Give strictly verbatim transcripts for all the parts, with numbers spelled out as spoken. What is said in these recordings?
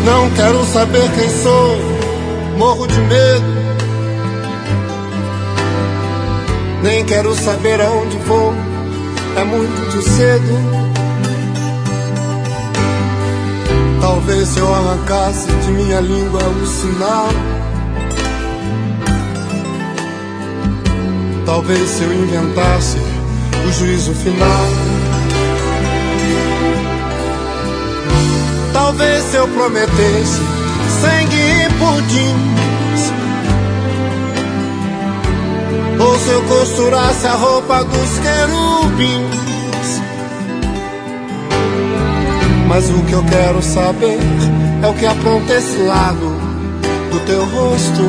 Não quero saber quem sou, morro de medo. Nem quero saber aonde vou, é muito cedo. Talvez se eu arrancasse de minha língua o sinal, talvez se eu inventasse o juízo final, talvez se eu prometesse sangue e pudins, ou se eu costurasse a roupa dos querubins. Mas o que eu quero saber é o que apronta esse lado do teu rosto,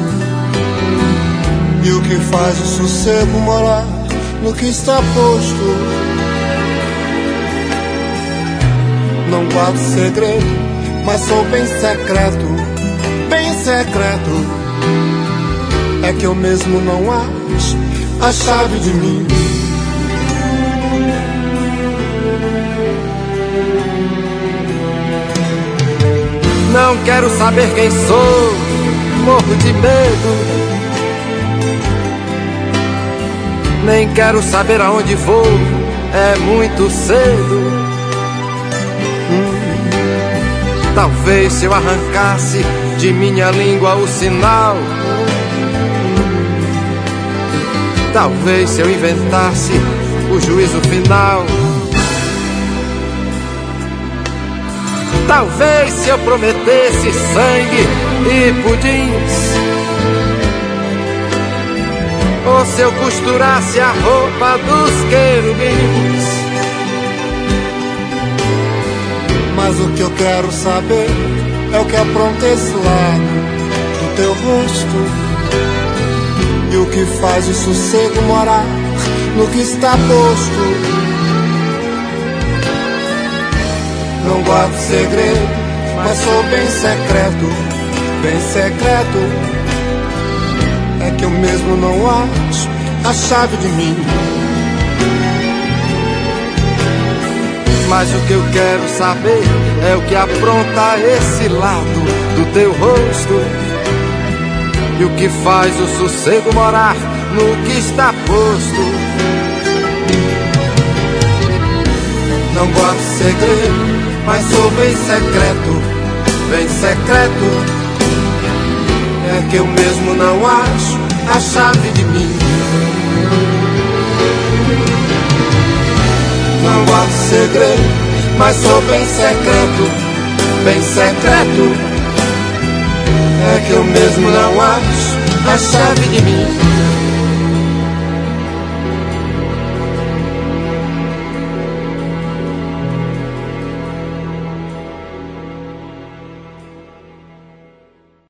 e o que faz o sossego morar no que está posto. Não guardo segredo, mas sou bem secreto, bem secreto. É que eu mesmo não acho a chave de mim. Não quero saber quem sou, morro de medo. Nem quero saber aonde vou, é muito cedo. hum. Talvez se eu arrancasse de minha língua o sinal, talvez se eu inventasse o juízo final, talvez se eu prometesse sangue e pudins, ou se eu costurasse a roupa dos querubins. Mas o que eu quero saber é o que apronta esse lado do teu rosto, e o que faz o sossego morar no que está posto. Não guardo segredo, mas sou bem secreto, bem secreto. É que eu mesmo não acho a chave de mim. Mas o que eu quero saber é o que apronta esse lado do teu rosto, e o que faz o sossego morar no que está posto. Não guardo segredo, mas sou bem secreto, bem secreto. É que eu mesmo não acho a chave de mim. Não guardo segredo, mas sou bem secreto, bem secreto. É que eu mesmo não acho a chave de mim.